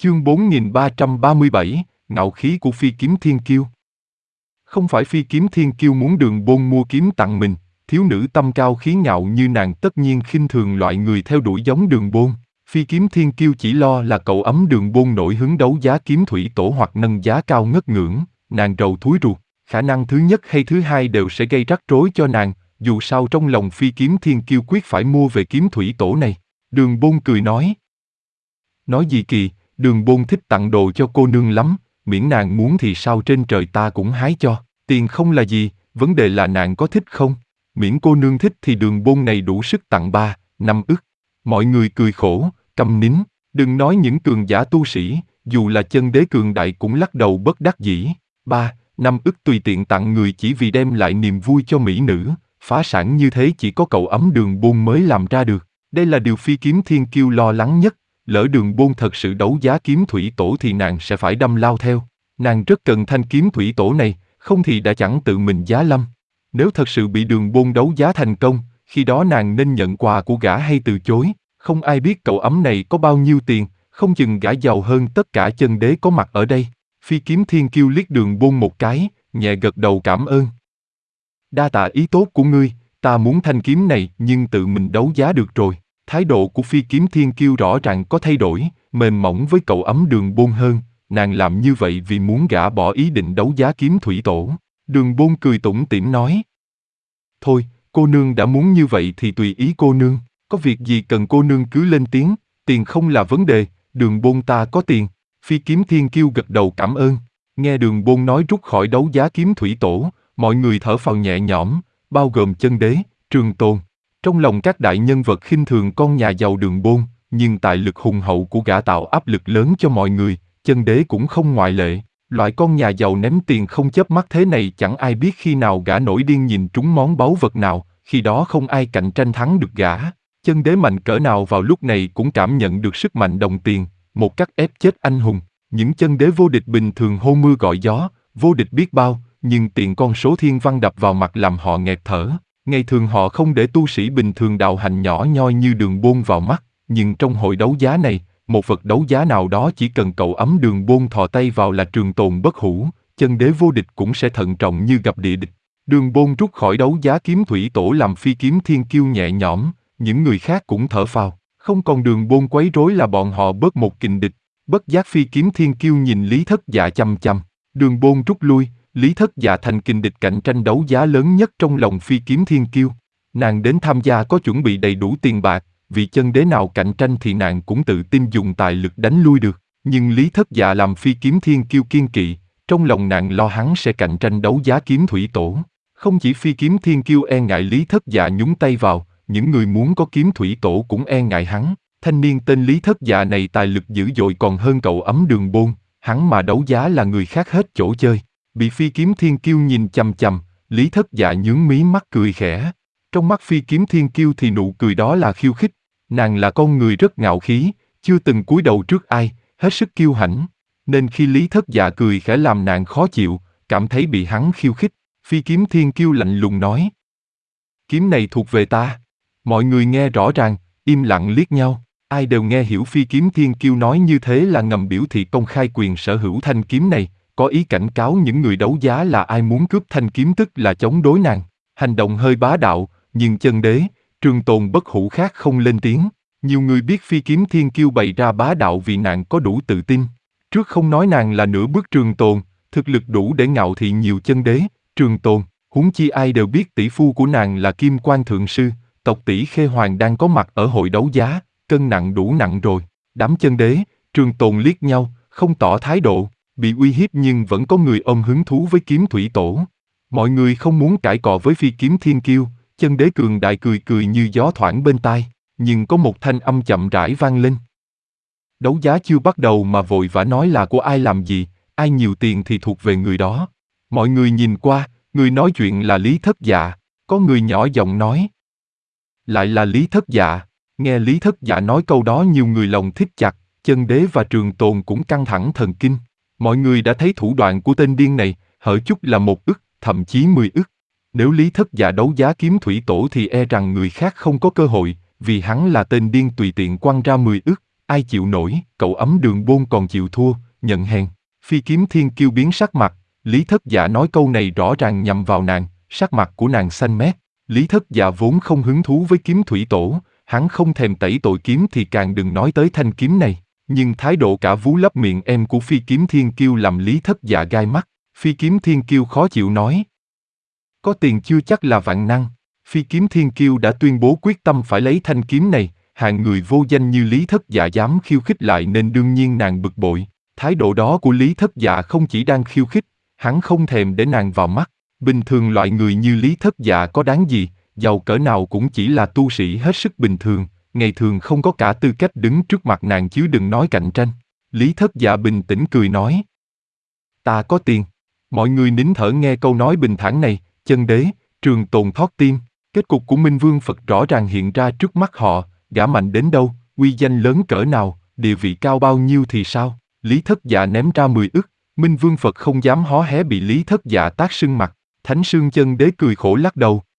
Chương 4337, ngạo khí của phi kiếm thiên kiêu. Không phải phi kiếm thiên kiêu muốn Đường Bôn mua kiếm tặng mình, thiếu nữ tâm cao khí ngạo như nàng tất nhiên khinh thường loại người theo đuổi giống Đường Bôn. Phi kiếm thiên kiêu chỉ lo là cậu ấm Đường Bôn nổi hứng đấu giá kiếm thủy tổ hoặc nâng giá cao ngất ngưỡng, nàng rầu thúi ruột, khả năng thứ nhất hay thứ hai đều sẽ gây rắc rối cho nàng, dù sao trong lòng phi kiếm thiên kiêu quyết phải mua về kiếm thủy tổ này. Đường Bôn cười nói. Nói gì kỳ, Đường Bôn thích tặng đồ cho cô nương lắm, miễn nàng muốn thì sao trên trời ta cũng hái cho, tiền không là gì, vấn đề là nàng có thích không? Miễn cô nương thích thì Đường Bôn này đủ sức tặng 3-5 ức. Mọi người cười khổ, câm nín, đừng nói những cường giả tu sĩ, dù là chân đế cường đại cũng lắc đầu bất đắc dĩ. 3-5 ức tùy tiện tặng người chỉ vì đem lại niềm vui cho mỹ nữ, phá sản như thế chỉ có cậu ấm Đường Bôn mới làm ra được. Đây là điều phi kiếm thiên kiêu lo lắng nhất. Lỡ Đường Bôn thật sự đấu giá kiếm thủy tổ thì nàng sẽ phải đâm lao theo. Nàng rất cần thanh kiếm thủy tổ này, không thì đã chẳng tự mình giá lâm. Nếu thật sự bị Đường Bôn đấu giá thành công, khi đó nàng nên nhận quà của gã hay từ chối. Không ai biết cậu ấm này có bao nhiêu tiền, không chừng gã giàu hơn tất cả chân đế có mặt ở đây. Phi kiếm thiên kiêu liếc Đường Bôn một cái, nhẹ gật đầu cảm ơn. Đa tạ ý tốt của ngươi, ta muốn thanh kiếm này nhưng tự mình đấu giá được rồi. Thái độ của phi kiếm thiên kiêu rõ ràng có thay đổi, mềm mỏng với cậu ấm Đường Bôn hơn, nàng làm như vậy vì muốn gã bỏ ý định đấu giá kiếm thủy tổ. Đường Bôn cười tủm tỉm nói. Thôi, cô nương đã muốn như vậy thì tùy ý cô nương, có việc gì cần cô nương cứ lên tiếng, tiền không là vấn đề, Đường Bôn ta có tiền. Phi kiếm thiên kiêu gật đầu cảm ơn, nghe Đường Bôn nói rút khỏi đấu giá kiếm thủy tổ, mọi người thở phào nhẹ nhõm, bao gồm chân đế, Trường Tôn. Trong lòng các đại nhân vật khinh thường con nhà giàu Đường Bôn, nhưng tài lực hùng hậu của gã tạo áp lực lớn cho mọi người, chân đế cũng không ngoại lệ. Loại con nhà giàu ném tiền không chớp mắt thế này chẳng ai biết khi nào gã nổi điên nhìn trúng món báu vật nào, khi đó không ai cạnh tranh thắng được gã. Chân đế mạnh cỡ nào vào lúc này cũng cảm nhận được sức mạnh đồng tiền, một cách ép chết anh hùng. Những chân đế vô địch bình thường hô mưa gọi gió, vô địch biết bao, nhưng tiền con số thiên văn đập vào mặt làm họ nghẹt thở. Ngày thường họ không để tu sĩ bình thường đạo hành nhỏ nhoi như Đường Bôn vào mắt, nhưng trong hội đấu giá này, một vật đấu giá nào đó chỉ cần cậu ấm Đường Bôn thò tay vào là trường tồn bất hủ, chân đế vô địch cũng sẽ thận trọng như gặp địa địch. Đường Bôn rút khỏi đấu giá kiếm thủy tổ làm phi kiếm thiên kiêu nhẹ nhõm, những người khác cũng thở phào, không còn Đường Bôn quấy rối là bọn họ bớt một kình địch. Bất giác phi kiếm thiên kiêu nhìn Lý Thất Dạ chăm chăm, Đường Bôn rút lui. Lý Thất Dạ thành kình địch cạnh tranh đấu giá lớn nhất trong lòng phi kiếm thiên kiêu. Nàng đến tham gia có chuẩn bị đầy đủ tiền bạc, vì chân đế nào cạnh tranh thì nàng cũng tự tin dùng tài lực đánh lui được. Nhưng Lý Thất Dạ làm phi kiếm thiên kiêu kiên kỵ, trong lòng nàng lo hắn sẽ cạnh tranh đấu giá kiếm thủy tổ. Không chỉ phi kiếm thiên kiêu e ngại Lý Thất Dạ nhúng tay vào, những người muốn có kiếm thủy tổ cũng e ngại hắn. Thanh niên tên Lý Thất Dạ này tài lực dữ dội còn hơn cậu ấm Đường Bôn, hắn mà đấu giá là người khác hết chỗ chơi. Bị phi kiếm thiên kiêu nhìn chằm chằm, Lý Thất Dạ nhướng mí mắt cười khẽ. Trong mắt phi kiếm thiên kiêu thì nụ cười đó là khiêu khích. Nàng là con người rất ngạo khí, chưa từng cúi đầu trước ai, hết sức kiêu hãnh. Nên khi Lý Thất Dạ cười khẽ làm nàng khó chịu, cảm thấy bị hắn khiêu khích. Phi kiếm thiên kiêu lạnh lùng nói. Kiếm này thuộc về ta. Mọi người nghe rõ ràng, im lặng liếc nhau. Ai đều nghe hiểu phi kiếm thiên kiêu nói như thế là ngầm biểu thị công khai quyền sở hữu thanh kiếm này. Có ý cảnh cáo những người đấu giá là ai muốn cướp thanh kiếm tức là chống đối nàng. Hành động hơi bá đạo, nhưng chân đế, Trường Tồn bất hủ khác không lên tiếng. Nhiều người biết phi kiếm thiên kiêu bày ra bá đạo vì nàng có đủ tự tin. Trước không nói nàng là nửa bước Trường Tồn, thực lực đủ để ngạo thị nhiều chân đế, Trường Tồn, huống chi ai đều biết tỷ phu của nàng là Kim Quan Thượng Sư, tộc tỷ Khê Hoàng đang có mặt ở hội đấu giá, cân nặng đủ nặng rồi. Đám chân đế, Trường Tồn liếc nhau, không tỏ thái độ. Bị uy hiếp nhưng vẫn có người ôm hứng thú với kiếm thủy tổ. Mọi người không muốn cãi cọ với phi kiếm thiên kiêu, chân đế cường đại cười cười như gió thoảng bên tai, nhưng có một thanh âm chậm rãi vang lên. Đấu giá chưa bắt đầu mà vội vã nói là của ai làm gì, ai nhiều tiền thì thuộc về người đó. Mọi người nhìn qua, người nói chuyện là Lý Thất Dạ, có người nhỏ giọng nói. Lại là Lý Thất Dạ, nghe Lý Thất Dạ nói câu đó nhiều người lòng thích chặt, chân đế và Trường Tồn cũng căng thẳng thần kinh. Mọi người đã thấy thủ đoạn của tên điên này, hở chút là 1 ức, thậm chí 10 ức. Nếu Lý Thất Dạ đấu giá kiếm thủy tổ thì e rằng người khác không có cơ hội, vì hắn là tên điên tùy tiện quăng ra 10 ức, ai chịu nổi, cậu ấm Đường Bôn còn chịu thua, nhận hèn. Phi Kiếm Thiên Kiêu biến sắc mặt, Lý Thất Dạ nói câu này rõ ràng nhằm vào nàng, sắc mặt của nàng xanh mét. Lý Thất Dạ vốn không hứng thú với kiếm thủy tổ, hắn không thèm tẩy tội kiếm thì càng đừng nói tới thanh kiếm này. Nhưng thái độ cả vú lấp miệng em của Phi Kiếm Thiên Kiêu làm Lý Thất Dạ gai mắt. Phi Kiếm Thiên Kiêu khó chịu nói. Có tiền chưa chắc là vạn năng. Phi Kiếm Thiên Kiêu đã tuyên bố quyết tâm phải lấy thanh kiếm này, hạng người vô danh như Lý Thất Dạ dám khiêu khích lại nên đương nhiên nàng bực bội. Thái độ đó của Lý Thất Dạ không chỉ đang khiêu khích, hắn không thèm để nàng vào mắt. Bình thường loại người như Lý Thất Dạ có đáng gì, giàu cỡ nào cũng chỉ là tu sĩ hết sức bình thường, ngày thường không có cả tư cách đứng trước mặt nàng chứ đừng nói cạnh tranh. Lý Thất Dạ bình tĩnh cười nói. Ta có tiền. Mọi người nín thở nghe câu nói bình thản này, chân đế, trường tồn thoát tim. Kết cục của Minh Vương Phật rõ ràng hiện ra trước mắt họ, gã mạnh đến đâu, uy danh lớn cỡ nào, địa vị cao bao nhiêu thì sao? Lý Thất Dạ ném ra 10 ức, Minh Vương Phật không dám hó hé bị Lý Thất Dạ tát sưng mặt. Thánh Sương Chân Đế cười khổ lắc đầu.